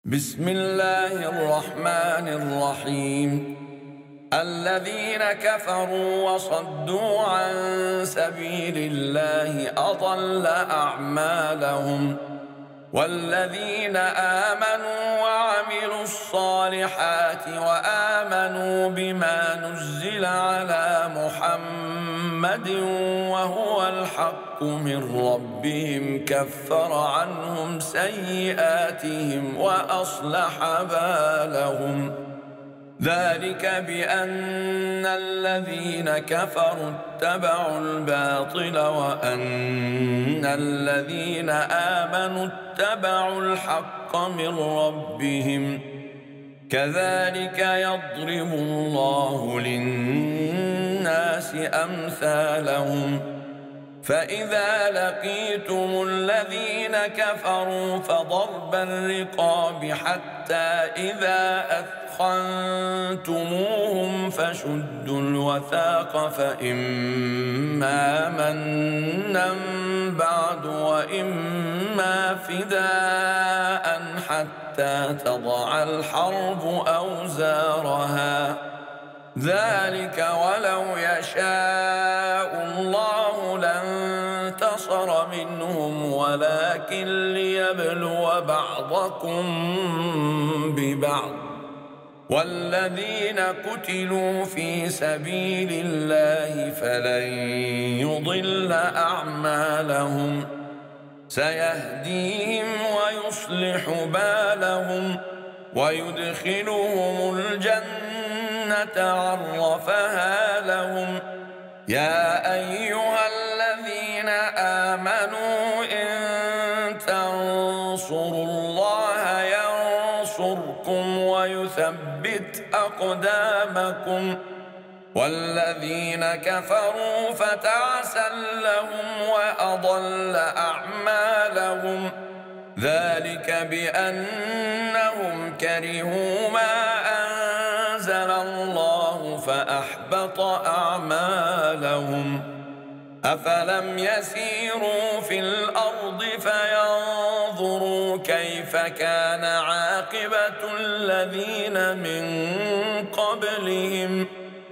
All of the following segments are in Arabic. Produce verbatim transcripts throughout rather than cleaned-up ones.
بسم الله الرحمن الرحيم. الذين كفروا وصدوا عن سبيل الله أضل أعمالهم، والذين آمنوا وعملوا الصالحات وآمنوا بما نزل على محمد وهو الحق من ربهم كفر عنهم سيئاتهم وأصلح بالهم. ذلك بأن الذين كفروا اتبعوا الباطل وأن الذين آمنوا اتبعوا الحق من ربهم. كذلك يضرب الله للناس أمثالهم. فإذا لقيتم الذين كفروا فضرب الرقاب حتى إذا أثخنتموهم فشدوا الوثاق فإما منا بعد وإما فداء حتى تضع الحرب أوزارها. ذلك ولو يشاء الله لانتصر منهم ولكن ليبلو بعضكم ببعض. والذين قتلوا في سبيل الله فلن يضل أعمالهم، سيهديهم ويصلح بالهم ويدخلهم الجنة عرفها لهم. يا أيها الذين آمنوا إن تنصروا الله ينصركم ويثبت أقدامكم. والذين كفروا فتعسا لهم وأضل أعمالهم. ذلك بأنهم كرهوا ما أنزل الله فأحبط أعمالهم. أفلم يسيروا في الأرض فينظروا كيف كان عاقبة الذين من قبلهم.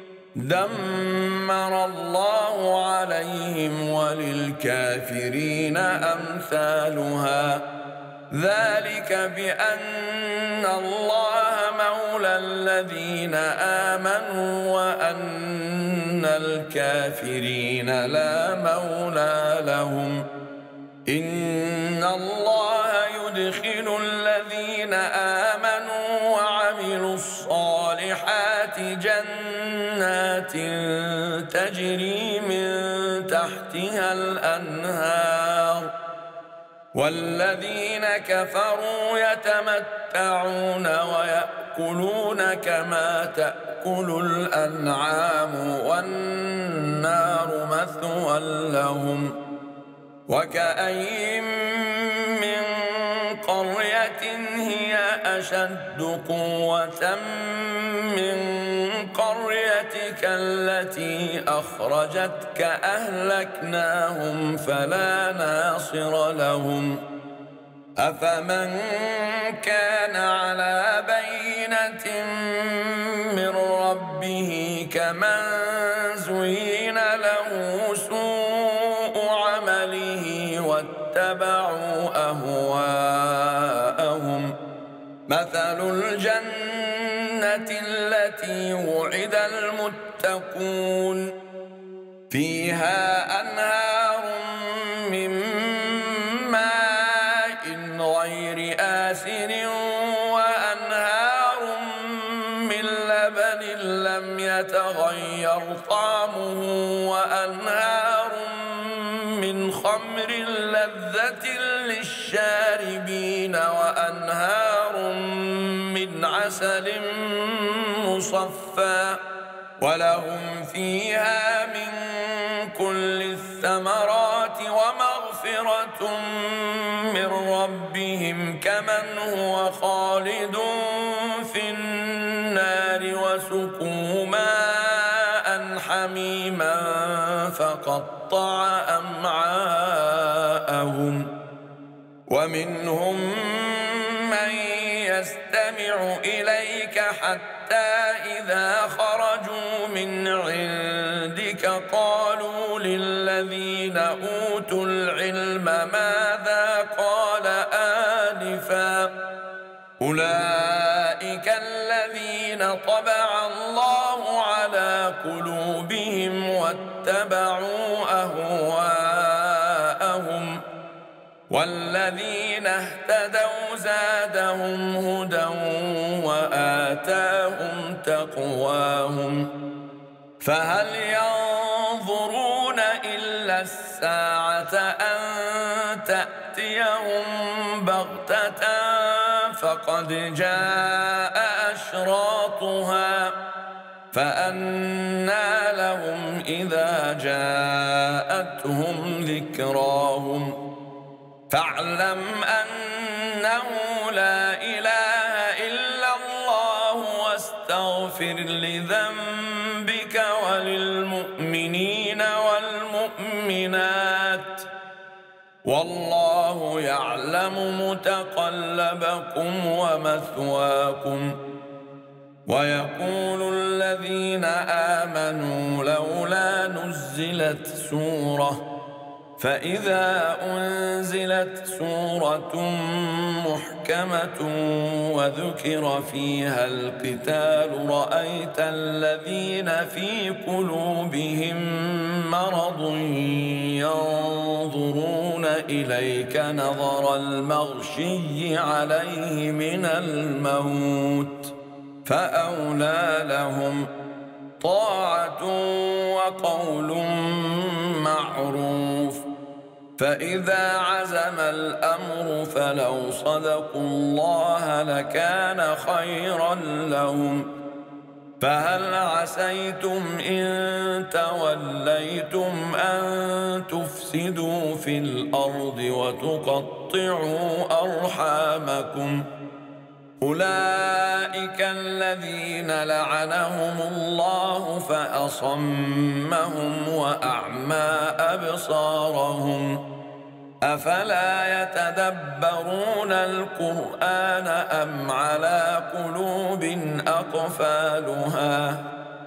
دمر الله عليهم وللكافرين أمثالها. ذلك بأن الله مولى الذين آمنوا وأن الكافرين لا مولى لهم. إن الله يدخل الذين آمنوا وعملوا الصالحات جنات تجري من تحتها الأنهار، والذين كفروا يتمتعون ويأكلون كما تأكل الأنعام والنار مثوى لهم. وكأين من قرية هي أشد قوة من قريتك التي أخرجتك أهلكناهم فلا ناصر لهم. أفمن كان على بينة من ربه كمن زين له سوء عمله واتبعوا أهواءهم. مثل الجنة التي وعد المتقون فيها أنهار من ماء غير آسن وأنهار من لبن لم يتغير طعمه وأنهار من خمر لذة للشاربين وأنهار من عسل مصفى ولهم فيها من كل الثمرات ومغفرة من ربهم كمن هو خالد في النار وسقوا ماء حميما فقطع أمعاءهم. ومنهم من يستمع إليك حتى إذا خرجوا من عندك قالوا للذين أوتوا العلم ماذا قال آنفا أولئك الذين طبع الله على قلوبهم واتبعوا أهواءهم والذين اهتدوا زادهم هدى وآتاهم تقواهم فهل ينظرون إلا الساعة أن تأتيهم بغتة فقد جاء أشراطها فأنى لهم إذا جاءتهم ذكراهم فاعلم أنه لا إله إلا الله واستغفر لذنبك وللمؤمنين والمؤمنات والله يعلم متقلبكم ومثواكم ويقول الذين آمنوا لولا نزلت سورة فإذا أنزلت سورة محكمة وذكر فيها القتال رأيت الذين في قلوبهم مرض ينظرون إليك نظر المغشي عليه من الموت فأولى لهم طاعة وقول معروف فإذا عزم الأمر فلو صدقوا الله لكان خيرا لهم فهل عسيتم إن توليتم أن تفسدوا في الأرض وتقطعوا أرحامكم أولئك الذين لعنهم الله فأصمهم وأعمى أبصارهم أفلا يتدبرون القرآن أم على قلوب أقفالها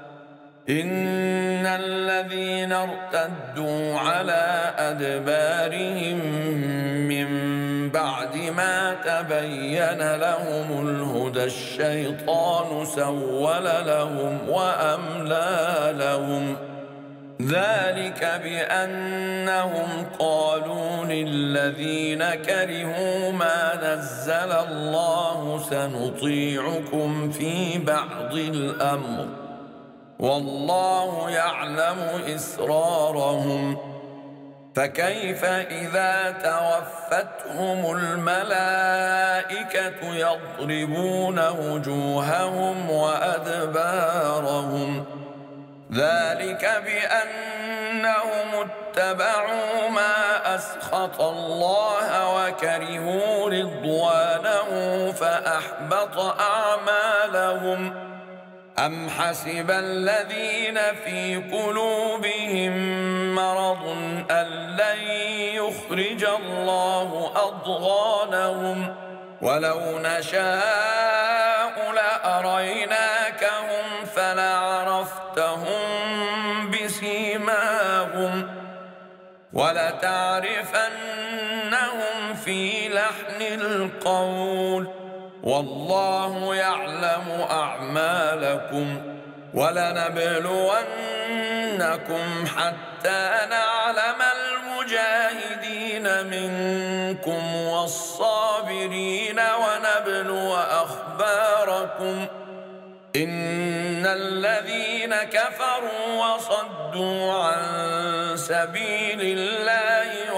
إن الذين ارتدوا على أدبارهم من بعد ما تبين لهم الهدى الشيطان سول لهم وأملى لهم ذلك بأنهم قالوا للذين كرهوا ما نزل الله سنطيعكم في بعض الأمر والله يعلم إسرارهم فكيف إذا توفتهم الملائكة يضربون وجوههم وأدبارهم ذلك بأنهم اتبعوا ما أسخط الله وكرهوا رضوانه فأحبط أعمالهم أم حسب الذين في قلوبهم مرض أن لن يخرج الله أضغانهم ولو نشاء لأريناكهم فلعرفتهم بسيماهم ولتعرفنهم في لحن القول والله يعلم أعمالكم ولنبلونكم حتى نعلم المجاهدين منكم والصابرين ونبلو أخباركم إن الذين كفروا وصدوا عن سبيل الله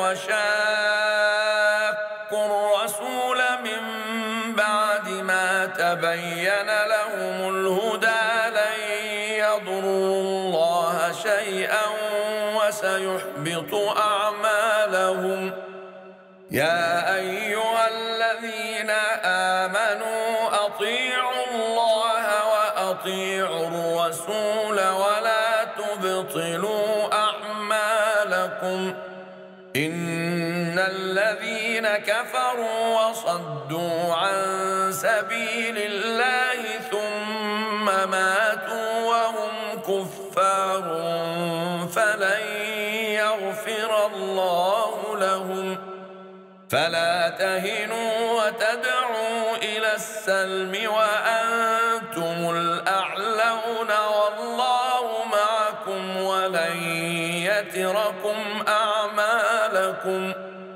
وشاقوا الرسول من بعد ما تبين لهم الهدى لن يضروا الله شيئا وسيحبط أعمالهم يا أيها الذين آمنوا أطيعوا الله وأطيعوا الرسول ولا تبطلوا أعمالكم إن الذين كفروا وصدوا عن سبيل الله ثم ماتوا وهم كفار فلن يغفر الله لهم. فلا تهنوا وتدعوا إلى السلم وأنتم الأعلون والله معكم ولن يتركم أعمالكم.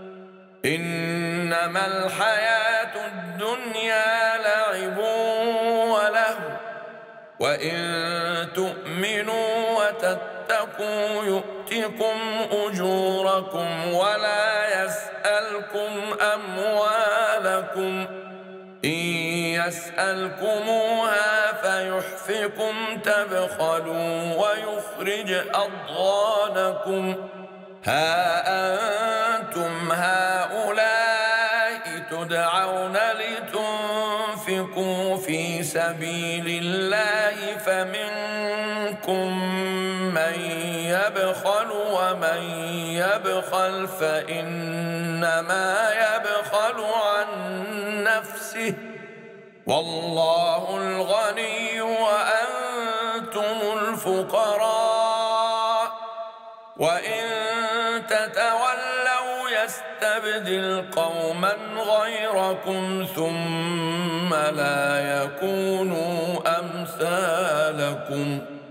إنما الحياة الدنيا لعب ولهو وإن تؤمنوا وتتقوا يؤتكم أجوركم ولا يسألكم أموالكم. إن يسألكموها فيحفكم تبخلوا ويخرج أضغانكم. ها أنتم هؤلاء تدعون لتنفقوا في سبيل الله فمنكم من يبخل ومن يبخل فإنما يبخل عن نفسه والله الغني وأنتم الفقراء. وإن تتولوا يستبدل قوما غيركم ثم لا يكونوا أمثالكم.